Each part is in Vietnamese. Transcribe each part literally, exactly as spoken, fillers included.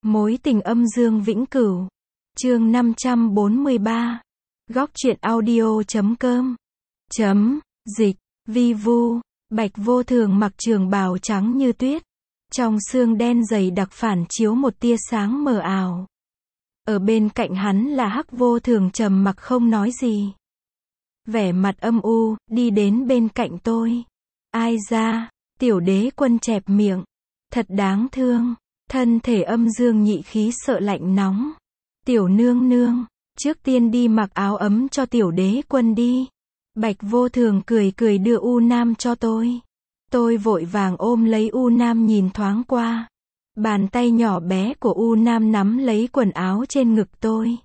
Mối tình âm dương vĩnh cửu. Chương năm trăm bốn mươi ba. Góc truyện audio chấm com. Chấm, dịch, vi vu. Bạch Vô Thường mặc trường bào trắng như tuyết. Trong xương đen dày đặc phản chiếu một tia sáng mờ ảo. Ở bên cạnh hắn là Hắc Vô Thường trầm mặc không nói gì. Vẻ mặt âm u, đi đến bên cạnh tôi. Ai ra, Tiểu Đế Quân chẹp miệng. Thật đáng thương. Thân thể âm dương nhị khí sợ lạnh nóng. Tiểu nương nương, trước tiên đi mặc áo ấm cho Tiểu Đế Quân đi. Bạch Vô Thường cười cười đưa U Nam cho tôi. Tôi vội vàng ôm lấy U Nam nhìn thoáng qua. Bàn tay nhỏ bé của U Nam nắm lấy quần áo trên ngực tôi.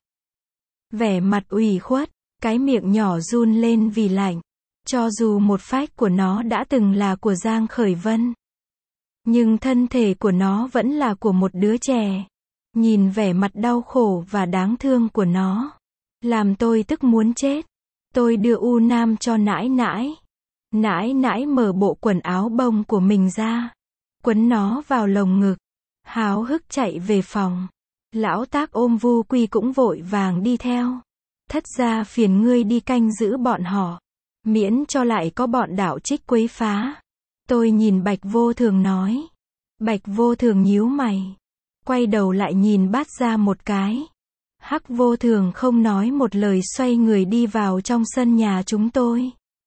Vẻ mặt ủy khuất, cái miệng nhỏ run lên vì lạnh. Cho dù một phách của nó đã từng là của Giang Khởi Vân, nhưng thân thể của nó vẫn là của một đứa trẻ. Nhìn vẻ mặt đau khổ và đáng thương của nó, làm tôi tức muốn chết. Tôi đưa U Nam cho nãi nãi. Nãi nãi mở bộ quần áo bông của mình ra, quấn nó vào lồng ngực, háo hức chạy về phòng. Lão Tác ôm Vu Quy cũng vội vàng đi theo. Thất gia phiền ngươi đi canh giữ bọn họ, miễn cho lại có bọn đạo trích quấy phá. Tôi nhìn Bạch Vô Thường nói. Bạch Vô Thường nhíu mày, quay đầu lại nhìn Bát Gia một cái. Hắc Vô Thường không nói một lời xoay người đi vào trong sân nhà chúng tôi.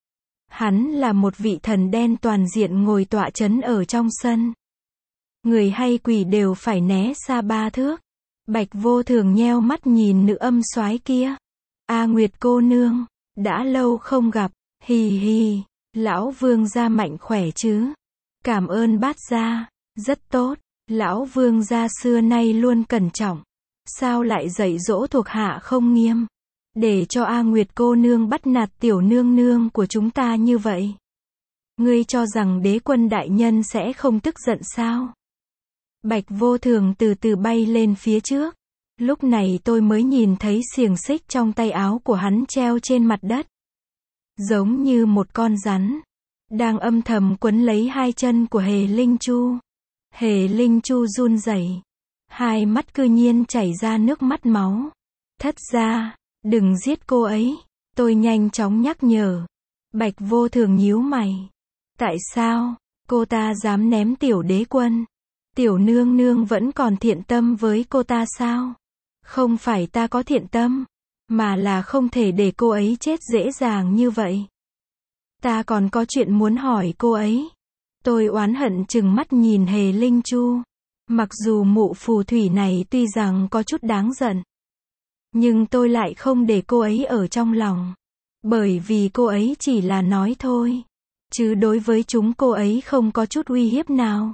Hắn là một vị thần đen toàn diện ngồi tọa chấn ở trong sân. Người hay quỷ đều phải né xa ba thước. Bạch Vô Thường nheo mắt nhìn nữ âm soái kia. A Nguyệt cô nương, đã lâu không gặp, hì hì, lão Vương gia mạnh khỏe chứ? Cảm ơn Bát Gia, rất tốt, lão Vương gia xưa nay luôn cẩn trọng. Sao lại dạy dỗ thuộc hạ không nghiêm, để cho A Nguyệt cô nương bắt nạt tiểu nương nương của chúng ta như vậy? Ngươi cho rằng Đế Quân đại nhân sẽ không tức giận sao? Bạch Vô Thường từ từ bay lên phía trước. Lúc này tôi mới nhìn thấy xiềng xích trong tay áo của hắn treo trên mặt đất, giống như một con rắn đang âm thầm quấn lấy hai chân của Hề Linh Chu. Hề Linh Chu run rẩy, hai mắt cư nhiên chảy ra nước mắt máu. Thất gia, đừng giết cô ấy, tôi nhanh chóng nhắc nhở. Bạch Vô Thường nhíu mày. Tại sao, cô ta dám ném Tiểu Đế Quân? Tiểu nương nương vẫn còn thiện tâm với cô ta sao? Không phải ta có thiện tâm, mà là không thể để cô ấy chết dễ dàng như vậy. Ta còn có chuyện muốn hỏi cô ấy. Tôi oán hận chừng mắt nhìn Hề Linh Chu. Mặc dù mụ phù thủy này tuy rằng có chút đáng giận, nhưng tôi lại không để cô ấy ở trong lòng. Bởi vì cô ấy chỉ là nói thôi, chứ đối với chúng cô ấy không có chút uy hiếp nào.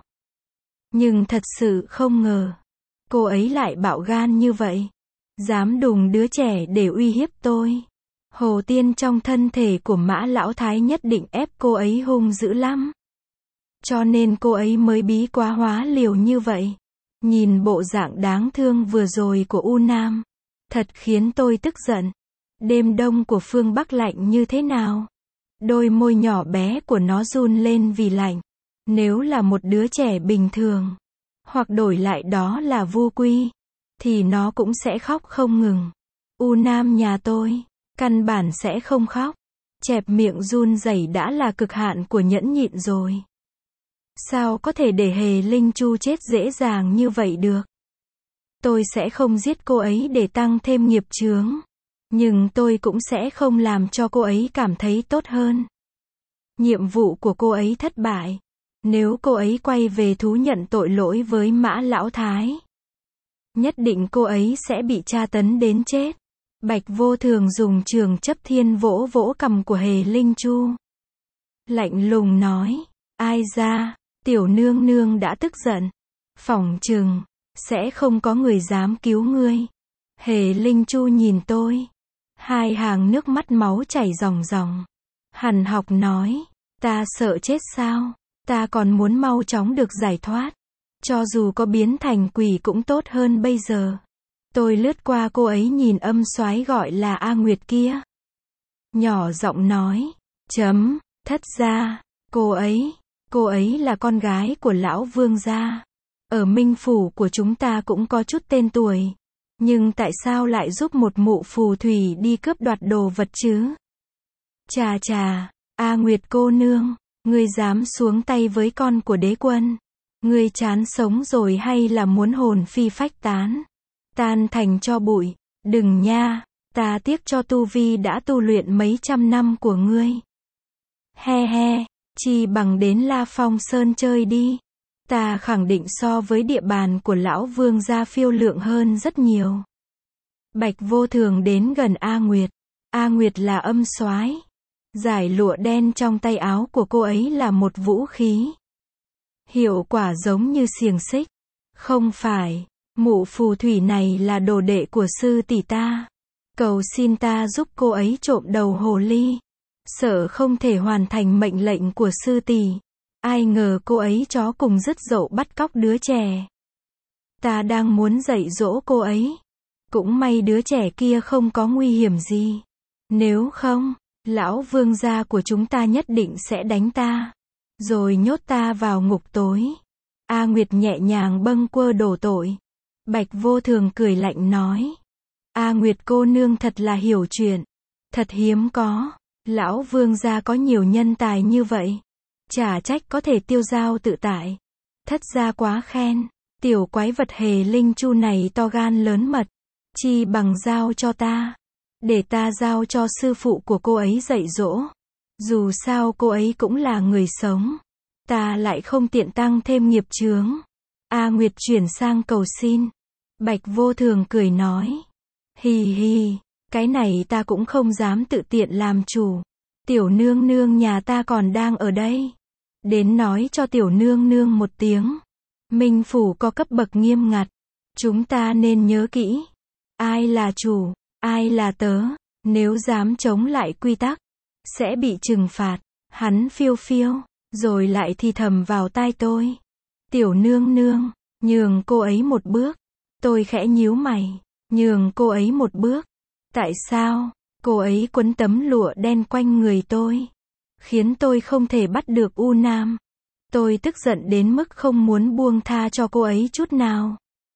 Nhưng thật sự không ngờ, cô ấy lại bạo gan như vậy. Dám đùng đứa trẻ để uy hiếp tôi. Hồ tiên trong thân thể của Mã Lão Thái nhất định ép cô ấy hung dữ lắm. Cho nên cô ấy mới bí quá hóa liều như vậy. Nhìn bộ dạng đáng thương vừa rồi của U Nam, thật khiến tôi tức giận. Đêm đông của phương Bắc lạnh như thế nào? Đôi môi nhỏ bé của nó run lên vì lạnh. Nếu là một đứa trẻ bình thường, hoặc đổi lại đó là Vu Quy, thì nó cũng sẽ khóc không ngừng. U Nam nhà tôi, căn bản sẽ không khóc. Chẹp miệng run rẩy đã là cực hạn của nhẫn nhịn rồi. Sao có thể để Hề Linh Chu chết dễ dàng như vậy được? Tôi sẽ không giết cô ấy để tăng thêm nghiệp chướng. Nhưng tôi cũng sẽ không làm cho cô ấy cảm thấy tốt hơn. Nhiệm vụ của cô ấy thất bại. Nếu cô ấy quay về thú nhận tội lỗi với Mã Lão Thái, nhất định cô ấy sẽ bị tra tấn đến chết. Bạch Vô Thường dùng trường chấp thiên vỗ vỗ cằm của Hề Linh Chu. Lạnh lùng nói, ai ra, tiểu nương nương đã tức giận. Phỏng chừng, sẽ không có người dám cứu ngươi. Hề Linh Chu nhìn tôi. Hai hàng nước mắt máu chảy ròng ròng. Hằn học nói, ta sợ chết sao? Ta còn muốn mau chóng được giải thoát. Cho dù có biến thành quỷ cũng tốt hơn bây giờ. Tôi lướt qua cô ấy nhìn âm soái gọi là A Nguyệt kia. Nhỏ giọng nói, chấm, thất gia, cô ấy, cô ấy là con gái của lão Vương gia. Ở minh phủ của chúng ta cũng có chút tên tuổi. Nhưng tại sao lại giúp một mụ phù thủy đi cướp đoạt đồ vật chứ? Chà chà, A Nguyệt cô nương, ngươi dám xuống tay với con của đế quân. Ngươi chán sống rồi hay là muốn hồn phi phách tán? Tan thành cho bụi, đừng nha, ta tiếc cho tu vi đã tu luyện mấy trăm năm của ngươi. He he, chi bằng đến La Phong Sơn chơi đi. Ta khẳng định so với địa bàn của lão vương gia phiêu lượng hơn rất nhiều. Bạch Vô Thường đến gần A Nguyệt. A Nguyệt là âm soái. Giải lụa đen trong tay áo của cô ấy là một vũ khí. Hiệu quả giống như xiềng xích. Không phải, mụ phù thủy này là đồ đệ của sư tỷ ta. Cầu xin ta giúp cô ấy trộm đầu hồ ly. Sợ không thể hoàn thành mệnh lệnh của sư tỷ. Ai ngờ cô ấy chó cùng dứt dậu bắt cóc đứa trẻ. Ta đang muốn dạy dỗ cô ấy. Cũng may đứa trẻ kia không có nguy hiểm gì. Nếu không, lão vương gia của chúng ta nhất định sẽ đánh ta. Rồi nhốt ta vào ngục tối. A Nguyệt nhẹ nhàng bâng quơ đổ tội. Bạch Vô Thường cười lạnh nói. A Nguyệt cô nương thật là hiểu chuyện. Thật hiếm có. Lão vương gia có nhiều nhân tài như vậy. Chả trách có thể tiêu dao tự tại. Thất gia quá khen. Tiểu quái vật hề linh chu này to gan lớn mật. Chi bằng giao cho ta. Để ta giao cho sư phụ của cô ấy dạy dỗ. Dù sao cô ấy cũng là người sống. Ta lại không tiện tăng thêm nghiệp chướng. A Nguyệt chuyển sang cầu xin. Bạch Vô Thường cười nói. Hì hì, cái này ta cũng không dám tự tiện làm chủ. Tiểu nương nương nhà ta còn đang ở đây. Đến nói cho tiểu nương nương một tiếng. Minh phủ có cấp bậc nghiêm ngặt. Chúng ta nên nhớ kỹ. Ai là chủ, ai là tớ. Nếu dám chống lại quy tắc, sẽ bị trừng phạt. Hắn phiêu phiêu, rồi lại thì thầm vào tai tôi. Tiểu nương nương, nhường cô ấy một bước. Tôi khẽ nhíu mày. Nhường cô ấy một bước. Tại sao? Cô ấy quấn tấm lụa đen quanh người tôi. Khiến tôi không thể bắt được U Nam. Tôi tức giận đến mức không muốn buông tha cho cô ấy chút nào.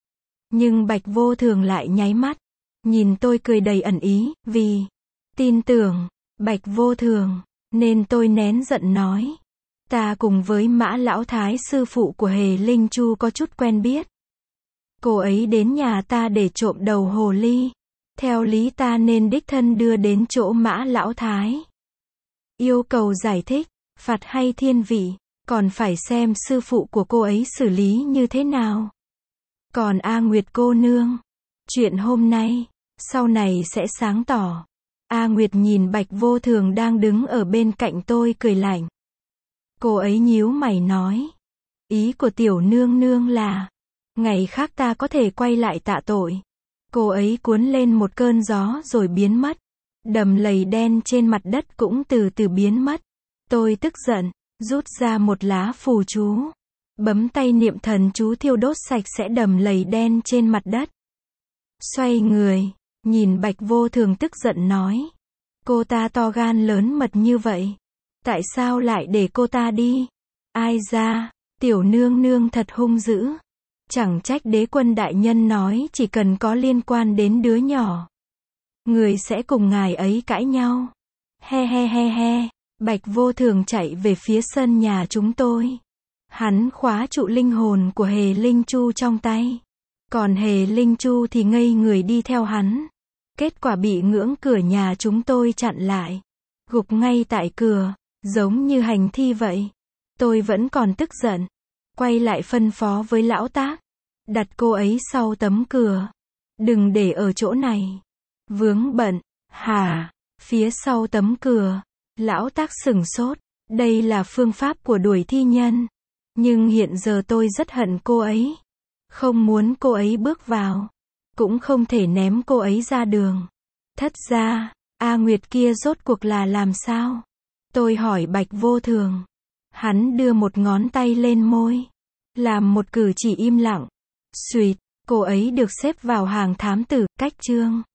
Nhưng Bạch Vô Thường lại nháy mắt. Nhìn tôi cười đầy ẩn ý, vì tin tưởng Bạch Vô Thường, nên tôi nén giận nói. Ta cùng với Mã Lão Thái sư phụ của Hề Linh Chu có chút quen biết. Cô ấy đến nhà ta để trộm đầu hồ ly. Theo lý ta nên đích thân đưa đến chỗ Mã Lão Thái. Yêu cầu giải thích, phạt hay thiên vị, còn phải xem sư phụ của cô ấy xử lý như thế nào. Còn A Nguyệt cô nương, chuyện hôm nay, sau này sẽ sáng tỏ. A Nguyệt nhìn Bạch Vô Thường đang đứng ở bên cạnh tôi cười lạnh. Cô ấy nhíu mày nói. Ý của tiểu nương nương là, ngày khác ta có thể quay lại tạ tội. Cô ấy cuốn lên một cơn gió rồi biến mất. Đầm lầy đen trên mặt đất cũng từ từ biến mất. Tôi tức giận, rút ra một lá phù chú. Bấm tay niệm thần chú thiêu đốt sạch sẽ đầm lầy đen trên mặt đất. Xoay người, nhìn Bạch Vô Thường tức giận nói. Cô ta to gan lớn mật như vậy. Tại sao lại để cô ta đi? Ai ra, tiểu nương nương thật hung dữ. Chẳng trách đế quân đại nhân nói chỉ cần có liên quan đến đứa nhỏ, người sẽ cùng ngài ấy cãi nhau. He he he he, Bạch Vô Thường chạy về phía sân nhà chúng tôi. Hắn khóa trụ linh hồn của Hề Linh Chu trong tay. Còn Hề Linh Chu thì ngây người đi theo hắn. Kết quả bị ngưỡng cửa nhà chúng tôi chặn lại. Gục ngay tại cửa, giống như hành thi vậy. Tôi vẫn còn tức giận. Quay lại phân phó với lão tác. Đặt cô ấy sau tấm cửa. Đừng để ở chỗ này. Vướng bận. Hả? Phía sau tấm cửa. Lão tác sửng sốt. Đây là phương pháp của đuổi thi nhân. Nhưng hiện giờ tôi rất hận cô ấy. Không muốn cô ấy bước vào. Cũng không thể ném cô ấy ra đường. Thất ra, A Nguyệt kia rốt cuộc là làm sao? Tôi hỏi Bạch Vô Thường. Hắn đưa một ngón tay lên môi. Làm một cử chỉ im lặng. Xuyệt, cô ấy được xếp vào hàng thám tử, cách chương.